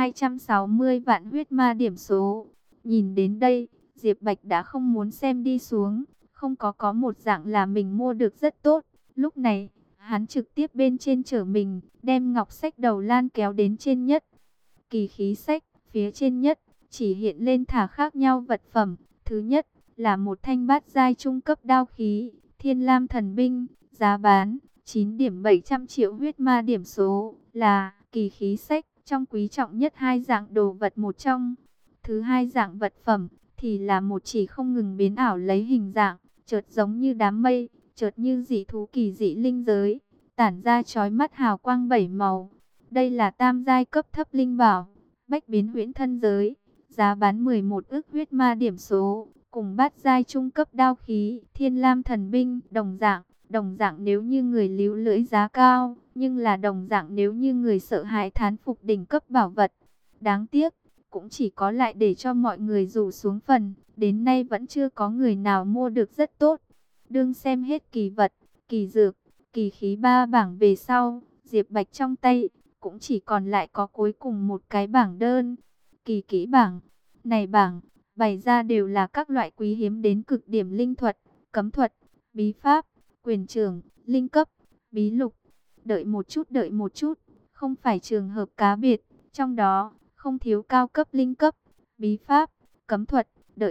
260 vạn huyết ma điểm số. Nhìn đến đây, Diệp Bạch đã không muốn xem đi xuống, không có một dạng là mình mua được rất tốt. Lúc này, hắn trực tiếp bên trên chở mình, đem ngọc sách đầu lan kéo đến trên nhất. Kỳ khí sách, phía trên nhất, chỉ hiện lên thả khác nhau vật phẩm. Thứ nhất, là một thanh bát giai trung cấp đao khí, Thiên Lam thần binh, giá bán 9.700 triệu huyết ma điểm số, là kỳ khí sách, trong quý trọng nhất 2 dạng đồ vật một trong. Thứ hai dạng vật phẩm, thì là một chỉ không ngừng biến ảo lấy hình dạng, chợt giống như đám mây, chợt như dị thú kỳ dị linh giới, tản ra chói mắt hào quang 7 màu. Đây là tam giai cấp thấp linh bảo, bách biến huyễn thân giới, giá bán 11 ức huyết ma điểm số. Cùng bát giai trung cấp đao khí, Thiên Lam thần binh, đồng dạng nếu như người líu lưỡi giá cao, nhưng là đồng dạng nếu như người sợ hãi thán phục đỉnh cấp bảo vật. Đáng tiếc, cũng chỉ có lại để cho mọi người rủ xuống phần, đến nay vẫn chưa có người nào mua được rất tốt. Đương xem hết kỳ vật, kỳ dược, kỳ khí ba bảng về sau, Diệp Bạch trong tay cũng chỉ còn lại có cuối cùng một cái bảng đơn. Kỳ kỹ bảng, này bảng bày ra đều là các loại quý hiếm đến cực điểm linh thuật, cấm thuật, bí pháp, quyền trường, linh cấp, bí lục. Đợi một chút, không phải trường hợp cá biệt, trong đó không thiếu cao cấp linh cấp, bí pháp, cấm thuật,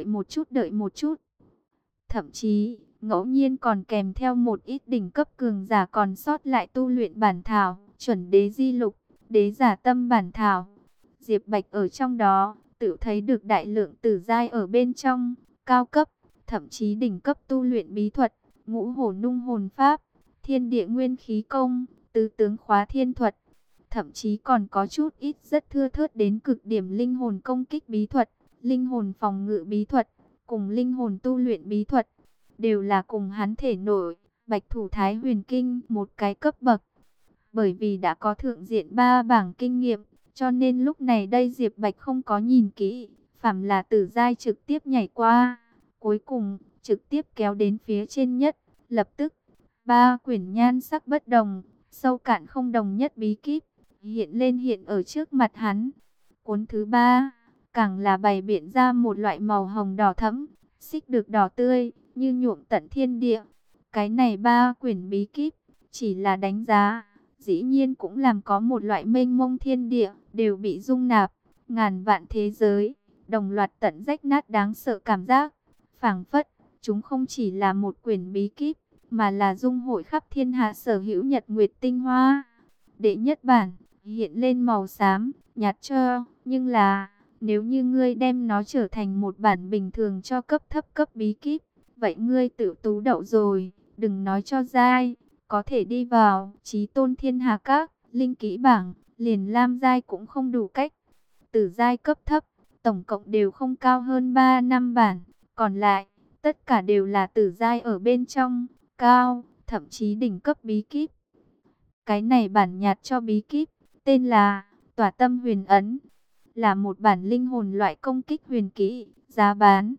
đợi một chút. Thậm chí, ngẫu nhiên còn kèm theo một ít đỉnh cấp cường giả còn sót lại tu luyện bản thảo, chuẩn đế di lục, đế giả tâm bản thảo. Diệp Bạch ở trong đó, tự thấy được đại lượng tử giai ở bên trong, cao cấp, thậm chí đỉnh cấp tu luyện bí thuật, ngũ hổ nung hồn pháp, thiên địa nguyên khí công, tứ tướng khóa thiên thuật. Thậm chí còn có chút ít rất thưa thớt đến cực điểm linh hồn công kích bí thuật, linh hồn phòng ngự bí thuật, cùng linh hồn tu luyện bí thuật, đều là cùng hắn thể nội Bạch Thủ Thái Huyền Kinh một cái cấp bậc. Bởi vì đã có thượng diện ba bảng kinh nghiệm, cho nên lúc này đây Diệp Bạch không có nhìn kỹ, phàm là tử giai trực tiếp nhảy qua, cuối cùng trực tiếp kéo đến phía trên nhất, lập tức ba quyển nhan sắc bất đồng, sâu cạn không đồng nhất bí kíp hiện ở trước mặt hắn. Cuốn thứ ba càng là bày biện ra một loại màu hồng đỏ thẫm, xích được đỏ tươi, như nhuộm tận thiên địa. Cái này ba quyển bí kíp chỉ là đánh giá, dĩ nhiên cũng làm có một loại mênh mông thiên địa đều bị dung nạp, ngàn vạn thế giới đồng loạt tận rách nát đáng sợ cảm giác. Phảng phất chúng không chỉ là một quyển bí kíp, mà là dung hội khắp thiên hạ sở hữu nhật nguyệt tinh hoa. Đệ nhất bản hiện lên màu xám nhạt cho, nhưng là nếu như ngươi đem nó trở thành một bản bình thường cho cấp thấp cấp bí kíp, vậy ngươi tự tú đậu rồi. Đừng nói cho giai, có thể đi vào chí tôn thiên hà các, linh kỹ bảng, liền lam giai cũng không đủ cách. Tử giai cấp thấp, tổng cộng đều không cao hơn 3 năm bản, còn lại, tất cả đều là tử giai ở bên trong, cao, thậm chí đỉnh cấp bí kíp. Cái này bản nhạt cho bí kíp, tên là Tỏa Tâm Huyền Ấn, là một bản linh hồn loại công kích huyền kỹ, giá bán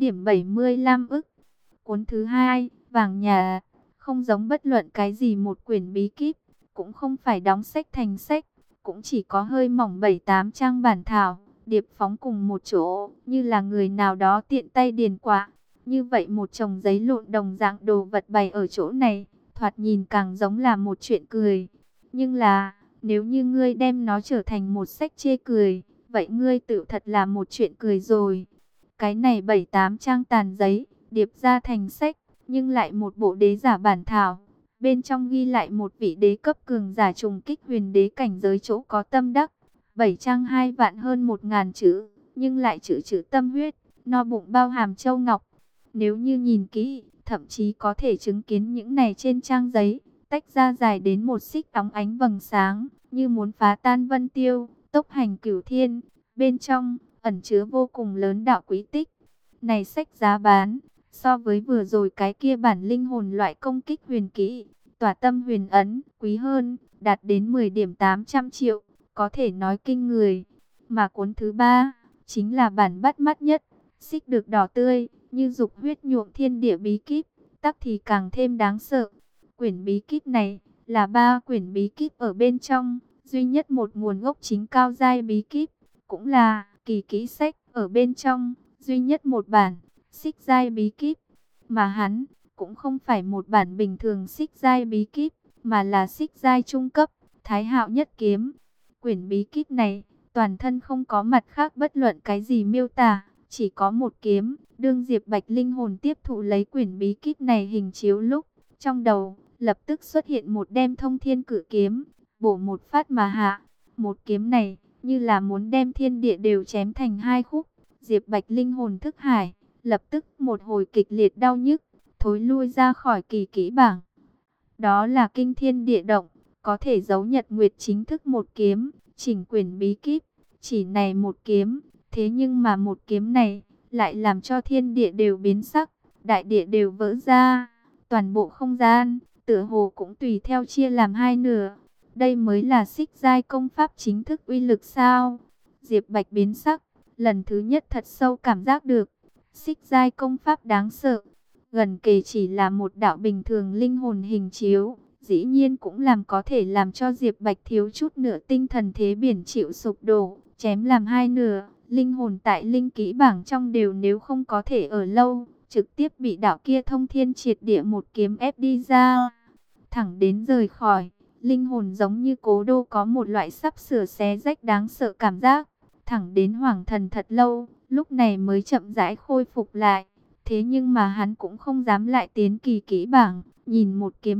9,75 ức. Cuốn thứ hai, vàng nhà, không giống bất luận cái gì một quyển bí kíp, cũng không phải đóng sách thành sách, cũng chỉ có hơi mỏng 7-8 trang bản thảo, điệp phóng cùng một chỗ, như là người nào đó tiện tay điền quả. Như vậy một chồng giấy lộn đồng dạng đồ vật bày ở chỗ này, thoạt nhìn càng giống là một chuyện cười. Nhưng là, nếu như ngươi đem nó trở thành một sách chê cười, vậy ngươi tự thật là một chuyện cười rồi. Cái này 7-8 trang tàn giấy, điệp ra thành sách, nhưng lại một bộ đế giả bản thảo. Bên trong ghi lại một vị đế cấp cường giả trùng kích huyền đế cảnh giới chỗ có tâm đắc. 7 trang 2 vạn hơn 1.000 chữ, nhưng lại chữ chữ tâm huyết, no bụng bao hàm châu ngọc. Nếu như nhìn kỹ, thậm chí có thể chứng kiến những này trên trang giấy, tách ra dài đến một xích óng ánh vầng sáng, như muốn phá tan vân tiêu, tốc hành cửu thiên. Bên trong, ẩn chứa vô cùng lớn đạo quý tích. Này sách giá bán, so với vừa rồi cái kia bản linh hồn loại công kích huyền kỹ, Tỏa Tâm Huyền Ấn, quý hơn, đạt đến 10,800 triệu, có thể nói kinh người. Mà cuốn thứ ba, chính là bản bắt mắt nhất, xích được đỏ tươi, như dục huyết nhuộm thiên địa bí kíp, tắc thì càng thêm đáng sợ. Quyển bí kíp này, là 3 quyển bí kíp ở bên trong, duy nhất một nguồn gốc chính cao giai bí kíp, cũng là kỳ kỹ sách ở bên trong, duy nhất một bản xích giai bí kíp. Mà hắn cũng không phải một bản bình thường xích giai bí kíp, mà là xích giai trung cấp, Thái Hạo Nhất Kiếm. Quyển bí kíp này, toàn thân không có mặt khác bất luận cái gì miêu tả, chỉ có một kiếm. Đương Diệp Bạch linh hồn tiếp thụ lấy quyển bí kíp này hình chiếu lúc, trong đầu lập tức xuất hiện một đem thông thiên cự kiếm, bổ một phát mà hạ. Một kiếm này, như là muốn đem thiên địa đều chém thành hai khúc. Diệp Bạch linh hồn thức hải, lập tức một hồi kịch liệt đau nhức, thối lui ra khỏi kỳ kỹ bảng. Đó là kinh thiên địa động, có thể giấu nhật nguyệt chính thức một kiếm, chỉnh quyển bí kíp, chỉ này một kiếm. Thế nhưng mà một kiếm này, lại làm cho thiên địa đều biến sắc, đại địa đều vỡ ra, toàn bộ không gian, tựa hồ cũng tùy theo chia làm hai nửa. Đây mới là xích giai công pháp chính thức uy lực sao? Diệp Bạch biến sắc, lần thứ nhất thật sâu cảm giác được, xích giai công pháp đáng sợ. Gần kề chỉ là một đạo bình thường linh hồn hình chiếu, dĩ nhiên cũng có thể làm cho Diệp Bạch thiếu chút nữa tinh thần thế biển chịu sụp đổ, chém làm hai nửa. Linh hồn tại linh kỹ bảng trong đều nếu không có thể ở lâu, trực tiếp bị đạo kia thông thiên triệt địa một kiếm ép đi ra, thẳng đến rời khỏi. Linh hồn giống như cố đô có một loại sắp sửa xé rách đáng sợ cảm giác, thẳng đến hoàng thần thật lâu, lúc này mới chậm rãi khôi phục lại. Thế nhưng mà hắn cũng không dám lại tiến kỳ kỹ bảng, nhìn một kiếm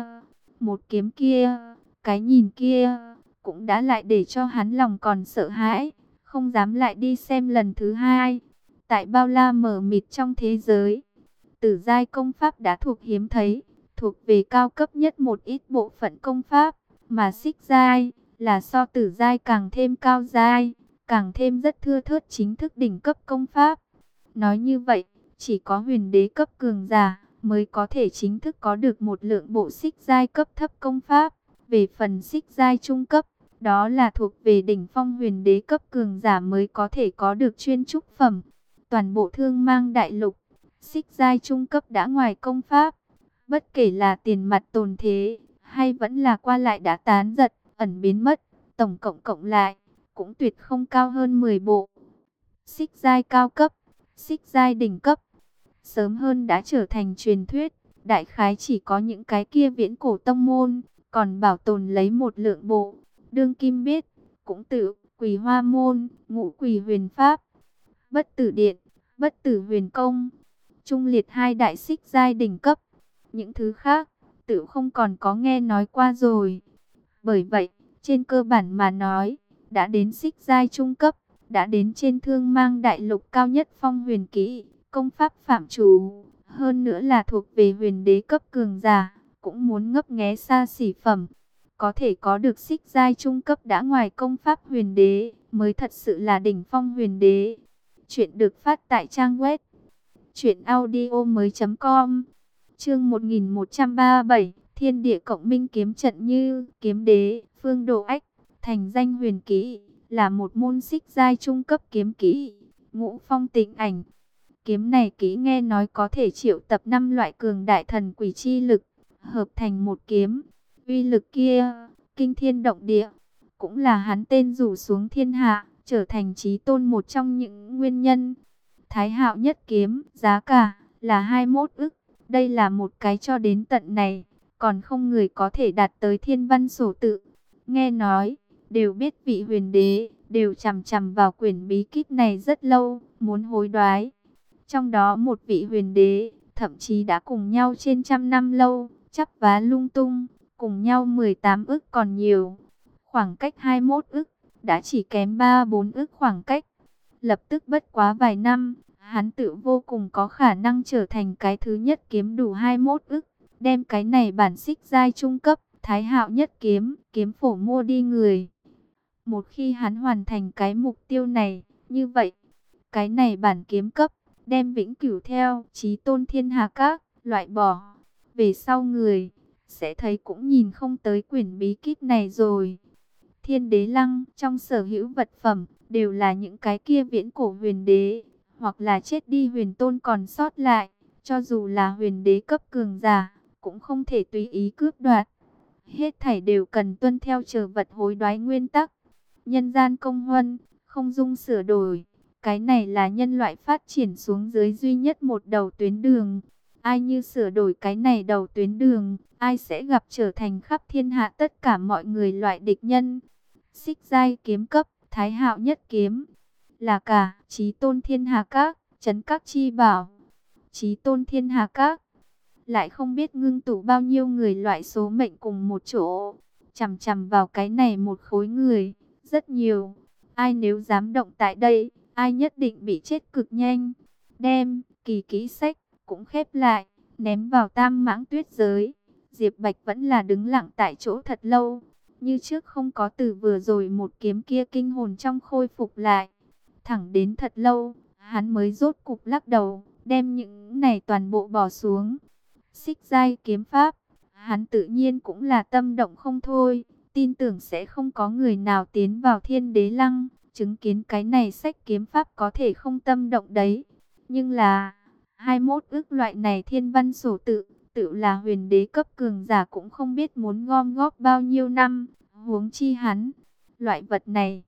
kia, cái nhìn kia, cũng đã lại để cho hắn lòng còn sợ hãi, không dám lại đi xem lần thứ hai. Tại bao la mờ mịt trong thế giới, tử giai công pháp đã thuộc hiếm thấy, thuộc về cao cấp nhất một ít bộ phận công pháp, mà xích giai là so tử giai càng thêm cao giai, càng thêm rất thưa thớt chính thức đỉnh cấp công pháp. Nói như vậy, chỉ có huyền đế cấp cường giả mới có thể chính thức có được một lượng bộ xích giai cấp thấp công pháp. Về phần xích giai trung cấp, đó là thuộc về đỉnh phong huyền đế cấp cường giả mới có thể có được chuyên trúc phẩm. Toàn bộ thương mang đại lục, xích giai trung cấp đã ngoài công pháp, bất kể là tiền mặt tồn thế, hay vẫn là qua lại đã tán giật, ẩn biến mất, tổng cộng lại, cũng tuyệt không cao hơn 10 bộ. Xích giai cao cấp, xích giai đỉnh cấp, sớm hơn đã trở thành truyền thuyết, đại khái chỉ có những cái kia viễn cổ tông môn, còn bảo tồn lấy một lượng bộ. Đương kim biết, cũng tự, Quỳ Hoa Môn, Ngũ Quỳ Huyền Pháp, Bất Tử Điện, Bất Tử Huyền Công, trung liệt hai đại xích giai đỉnh cấp. Những thứ khác, tự không còn có nghe nói qua rồi. Bởi vậy, trên cơ bản mà nói, đã đến xích giai trung cấp, đã đến trên thương mang đại lục cao nhất phong huyền kỹ, công pháp phạm chủ, hơn nữa là thuộc về huyền đế cấp cường giả, cũng muốn ngấp nghé xa xỉ phẩm. Có thể có được xích giai trung cấp đã ngoài công pháp huyền đế, mới thật sự là đỉnh phong huyền đế. Chuyện được phát tại trang web truyệnaudiomoi.com. Chương 1137, Thiên Địa Cộng Minh kiếm trận như kiếm đế, Phương Độ Ách, thành danh huyền kỹ, là một môn xích giai trung cấp kiếm kỹ. Ngũ Phong Tịnh Ảnh. Kiếm này kỹ nghe nói có thể triệu tập 5 loại cường đại thần quỷ chi lực, hợp thành một kiếm. Uy lực kia, kinh thiên động địa, cũng là hắn tên rủ xuống thiên hạ, trở thành chí tôn một trong những nguyên nhân. Thái Hạo nhất kiếm, giá cả là 21 ức. Đây là một cái cho đến tận này, còn không người có thể đạt tới thiên văn sổ tự. Nghe nói, đều biết vị huyền đế, đều chằm chằm vào quyển bí kíp này rất lâu, muốn hối đoái. Trong đó một vị huyền đế, thậm chí đã cùng nhau trên 100 năm lâu, chắp vá lung tung, cùng nhau 18 ức còn nhiều. Khoảng cách 21 ức, đã chỉ kém 3-4 ức khoảng cách. Lập tức bất quá vài năm, hắn tự vô cùng có khả năng trở thành cái thứ nhất kiếm đủ 21 ức, đem cái này bản xích giai trung cấp, Thái Hạo nhất kiếm, kiếm phổ mua đi người. Một khi hắn hoàn thành cái mục tiêu này, như vậy, cái này bản kiếm cấp, đem vĩnh cửu theo chí tôn thiên hà các, loại bỏ. Về sau người, sẽ thấy cũng nhìn không tới quyển bí kíp này rồi. Thiên Đế Lăng, trong sở hữu vật phẩm, đều là những cái kia viễn cổ huyền đế, hoặc là chết đi huyền tôn còn sót lại. Cho dù là huyền đế cấp cường giả, cũng không thể tùy ý cướp đoạt. Hết thảy đều cần tuân theo chờ vật hối đoái nguyên tắc. Nhân gian công huân, không dung sửa đổi. Cái này là nhân loại phát triển xuống dưới duy nhất một đầu tuyến đường. Ai như sửa đổi cái này đầu tuyến đường, ai sẽ gặp trở thành khắp thiên hạ tất cả mọi người loại địch nhân. Xích giai kiếm cấp, Thái Hạo nhất kiếm, là cả chí tôn thiên hà các, trấn các chi bảo. Chí tôn thiên hà các, lại không biết ngưng tụ bao nhiêu người loại số mệnh cùng một chỗ, chằm chằm vào cái này một khối người, rất nhiều. Ai nếu dám động tại đây, ai nhất định bị chết cực nhanh. Đem kỳ kỹ sách cũng khép lại, ném vào tam mãng tuyết giới. Diệp Bạch vẫn là đứng lặng tại chỗ thật lâu, như trước không có từ vừa rồi một kiếm kia kinh hồn trong khôi phục lại. Thẳng đến thật lâu, hắn mới rốt cục lắc đầu, đem những này toàn bộ bỏ xuống. Xích giai kiếm pháp, hắn tự nhiên cũng là tâm động không thôi, tin tưởng sẽ không có người nào tiến vào Thiên Đế Lăng, chứng kiến cái này sách kiếm pháp có thể không tâm động đấy. Nhưng là 21 ức loại này thiên văn sổ tự, tự là huyền đế cấp cường giả cũng không biết muốn gom góp bao nhiêu năm, huống chi hắn. Loại vật này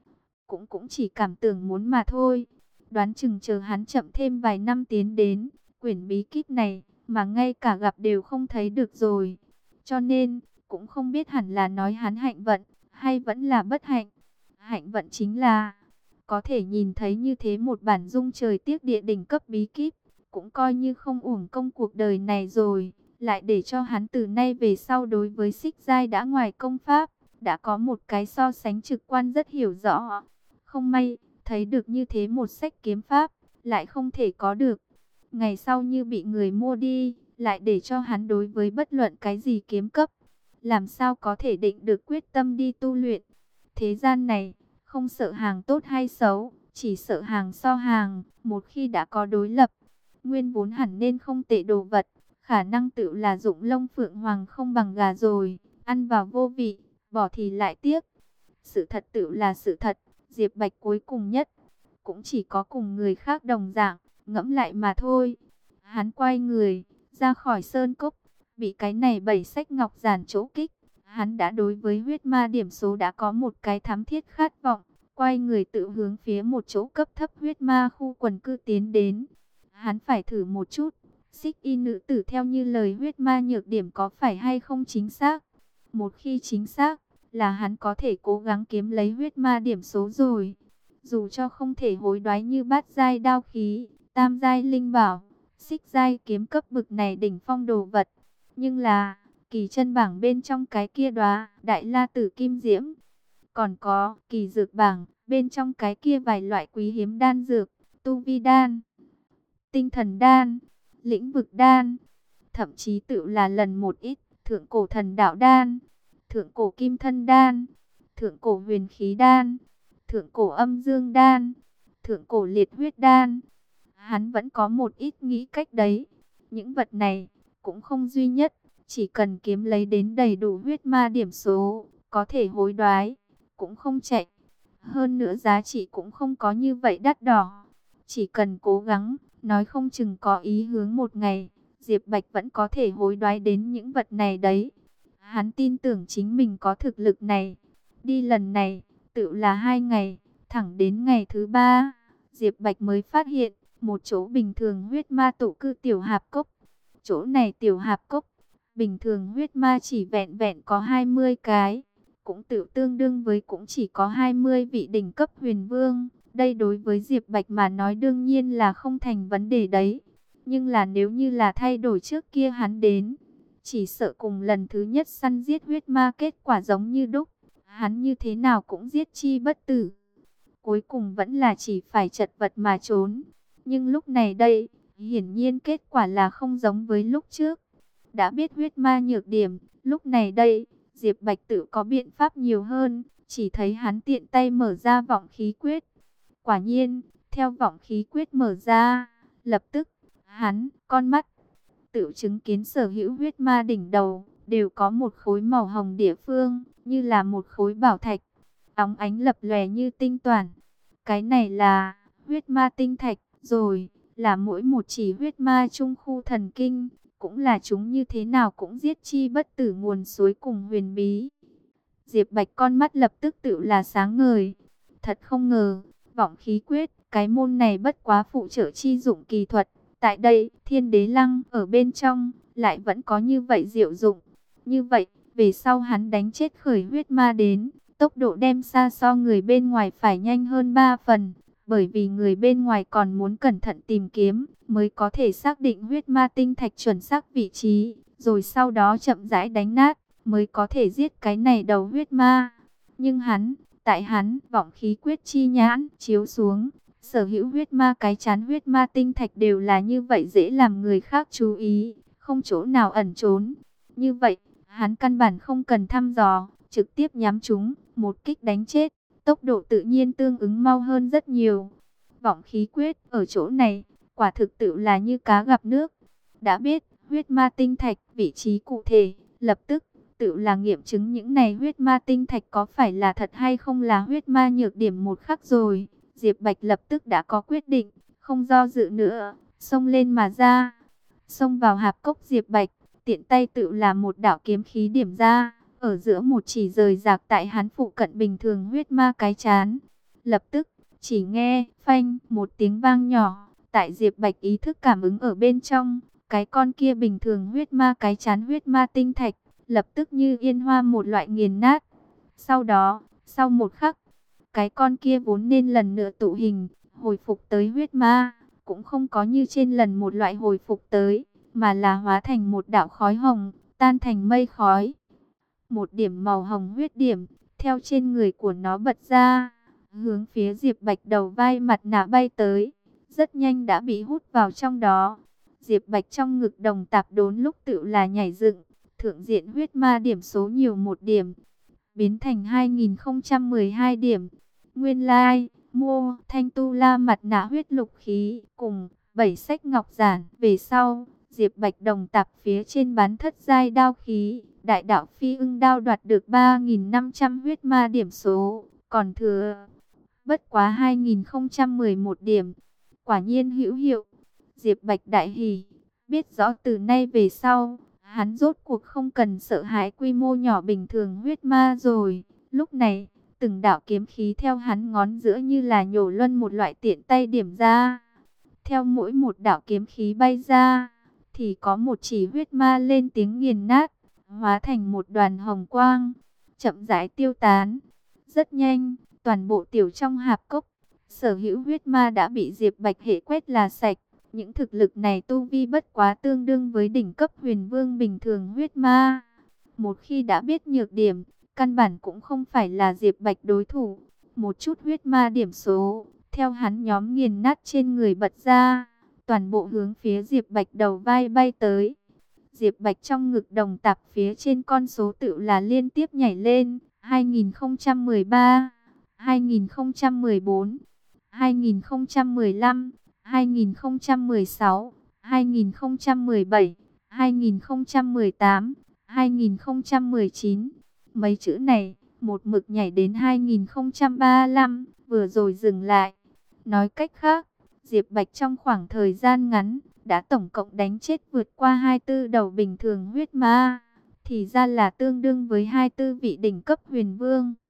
cũng chỉ cảm tưởng muốn mà thôi. Đoán chừng chờ hắn chậm thêm vài năm tiến đến, quyển bí kíp này mà ngay cả gặp đều không thấy được rồi. Cho nên, cũng không biết hẳn là nói hắn hạnh vận, hay vẫn là bất hạnh. Hạnh vận chính là có thể nhìn thấy như thế một bản dung trời tiếc địa đỉnh cấp bí kíp, cũng coi như không uổng công cuộc đời này rồi. Lại để cho hắn từ nay về sau đối với xích giai đã ngoài công pháp, đã có một cái so sánh trực quan rất hiểu rõ. Không may, thấy được như thế một sách kiếm pháp, lại không thể có được. Ngày sau như bị người mua đi, lại để cho hắn đối với bất luận cái gì kiếm cấp, làm sao có thể định được quyết tâm đi tu luyện. Thế gian này, không sợ hàng tốt hay xấu, chỉ sợ hàng so hàng, một khi đã có đối lập, nguyên vốn hẳn nên không tệ đồ vật, khả năng tự là dụng lông phượng hoàng không bằng gà rồi, ăn vào vô vị, bỏ thì lại tiếc. Sự thật tự là sự thật, Diệp Bạch cuối cùng nhất, cũng chỉ có cùng người khác đồng dạng, ngẫm lại mà thôi. Hắn quay người, ra khỏi sơn cốc, bị cái này 7 sách ngọc giản chỗ kích. Hắn đã đối với huyết ma điểm số đã có một cái thắm thiết khát vọng, quay người tự hướng phía một chỗ cấp thấp huyết ma khu quần cư tiến đến. Hắn phải thử một chút, xích y nữ tử theo như lời huyết ma nhược điểm có phải hay không chính xác. Một khi chính xác, là hắn có thể cố gắng kiếm lấy huyết ma điểm số rồi. Dù cho không thể hối đoái như bát giai đao khí, tam giai linh bảo, xích giai kiếm cấp bực này đỉnh phong đồ vật. Nhưng là, kỳ chân bảng bên trong cái kia đóa đại la tử kim diễm. Còn có kỳ dược bảng bên trong cái kia vài loại quý hiếm đan dược, tu vi đan, tinh thần đan, lĩnh vực đan. Thậm chí tự là lần một ít, thượng cổ thần đạo đan, thượng cổ kim thân đan, thượng cổ huyền khí đan, thượng cổ âm dương đan, thượng cổ liệt huyết đan. Hắn vẫn có một ít nghĩ cách đấy. Những vật này cũng không duy nhất, chỉ cần kiếm lấy đến đầy đủ huyết ma điểm số, có thể hối đoái, cũng không chạy. Hơn nữa giá trị cũng không có như vậy đắt đỏ. Chỉ cần cố gắng, nói không chừng có ý hướng một ngày, Diệp Bạch vẫn có thể hối đoái đến những vật này đấy. Hắn tin tưởng chính mình có thực lực này. Đi lần này, tự là 2 ngày, thẳng đến ngày thứ 3, Diệp Bạch mới phát hiện một chỗ bình thường huyết ma tụ cư tiểu hạp cốc. Chỗ này tiểu hạp cốc, bình thường huyết ma chỉ vẹn vẹn có 20 cái, cũng tự tương đương với cũng chỉ có 20 vị đỉnh cấp huyền vương. Đây đối với Diệp Bạch mà nói đương nhiên là không thành vấn đề đấy. Nhưng là nếu như là thay đổi trước kia hắn đến, chỉ sợ cùng lần thứ nhất săn giết huyết ma kết quả giống như đúc. Hắn như thế nào cũng giết chi bất tử. Cuối cùng vẫn là chỉ phải chật vật mà trốn. Nhưng lúc này đây, hiển nhiên kết quả là không giống với lúc trước. Đã biết huyết ma nhược điểm, lúc này đây, Diệp Bạch tự có biện pháp nhiều hơn. Chỉ thấy hắn tiện tay mở ra vọng khí quyết. Quả nhiên, theo vọng khí quyết mở ra, lập tức, hắn, con mắt, tự chứng kiến sở hữu huyết ma đỉnh đầu, đều có một khối màu hồng địa phương, như là một khối bảo thạch, óng ánh lập lòe như tinh toàn. Cái này là huyết ma tinh thạch rồi, là mỗi một chỉ huyết ma trung khu thần kinh, cũng là chúng như thế nào cũng giết chi bất tử nguồn suối cùng huyền bí. Diệp Bạch con mắt lập tức tự là sáng ngời, thật không ngờ, vọng khí quyết, cái môn này bất quá phụ trợ chi dụng kỳ thuật. Tại đây, Thiên Đế Lăng ở bên trong, lại vẫn có như vậy diệu dụng. Như vậy, về sau hắn đánh chết khởi huyết ma đến, tốc độ đem xa so người bên ngoài phải nhanh hơn 3 phần. Bởi vì người bên ngoài còn muốn cẩn thận tìm kiếm, mới có thể xác định huyết ma tinh thạch chuẩn xác vị trí. Rồi sau đó chậm rãi đánh nát, mới có thể giết cái này đầu huyết ma. Nhưng tại hắn, vọng khí quyết chi nhãn, chiếu xuống. Sở hữu huyết ma cái chán huyết ma tinh thạch đều là như vậy dễ làm người khác chú ý, không chỗ nào ẩn trốn. Như vậy, hắn căn bản không cần thăm dò, trực tiếp nhắm chúng, một kích đánh chết, tốc độ tự nhiên tương ứng mau hơn rất nhiều. Vọng khí quyết ở chỗ này, quả thực tự là như cá gặp nước. Đã biết huyết ma tinh thạch vị trí cụ thể, lập tức tự là nghiệm chứng những này huyết ma tinh thạch có phải là thật hay không là huyết ma nhược điểm một khắc rồi. Diệp Bạch lập tức đã có quyết định, không do dự nữa, xông lên mà ra. Xông vào hạp cốc Diệp Bạch, tiện tay tự là một đạo kiếm khí điểm ra, ở giữa một chỉ rời rạc tại hắn phụ cận bình thường huyết ma cái chán. Lập tức, chỉ nghe, phanh, một tiếng vang nhỏ, tại Diệp Bạch ý thức cảm ứng ở bên trong, cái con kia bình thường huyết ma cái chán huyết ma tinh thạch, lập tức như yên hoa một loại nghiền nát. Sau đó, sau một khắc, cái con kia vốn nên lần nữa tụ hình, hồi phục tới huyết ma, cũng không có như trên lần một loại hồi phục tới, mà là hóa thành một đạo khói hồng, tan thành mây khói. Một điểm màu hồng huyết điểm, theo trên người của nó bật ra, hướng phía Diệp Bạch đầu vai mặt nạ bay tới, rất nhanh đã bị hút vào trong đó. Diệp Bạch trong ngực đồng tạp đốn lúc tự là nhảy dựng, thượng diện huyết ma điểm số nhiều một điểm, biến thành 2012 điểm. Nguyên lai, mua thanh tu la mặt nạ huyết lục khí cùng 7 sách ngọc giản. Về sau, Diệp Bạch đồng tạp phía trên bán thất giai đao khí, đại đạo phi ưng đao đoạt được 3.500 huyết ma điểm số, còn thừa bất quá 2011 điểm. Quả nhiên hữu hiệu. Diệp Bạch đại hỉ, biết rõ từ nay về sau, hắn rốt cuộc không cần sợ hãi quy mô nhỏ bình thường huyết ma rồi. Lúc này, từng đạo kiếm khí theo hắn ngón giữa như là nhổ luân một loại tiện tay điểm ra. Theo mỗi một đạo kiếm khí bay ra, thì có một chỉ huyết ma lên tiếng nghiền nát, hóa thành một đoàn hồng quang, chậm rãi tiêu tán. Rất nhanh, toàn bộ tiểu trong hạp cốc, sở hữu huyết ma đã bị Diệp Bạch hệ quét là sạch. Những thực lực này tu vi bất quá tương đương với đỉnh cấp huyền vương bình thường huyết ma. Một khi đã biết nhược điểm, căn bản cũng không phải là Diệp Bạch đối thủ. Một chút huyết ma điểm số, theo hắn nhóm nghiền nát trên người bật ra, toàn bộ hướng phía Diệp Bạch đầu vai bay tới. Diệp Bạch trong ngực đồng tạp phía trên con số tự là liên tiếp nhảy lên, 2013, 2014, 2015, 2016, 2017, 2018, 2019. Mấy chữ này, một mực nhảy đến 2035, vừa rồi dừng lại. Nói cách khác, Diệp Bạch trong khoảng thời gian ngắn, đã tổng cộng đánh chết vượt qua 24 đầu bình thường huyết ma. Thì ra là tương đương với 24 vị đỉnh cấp huyền vương.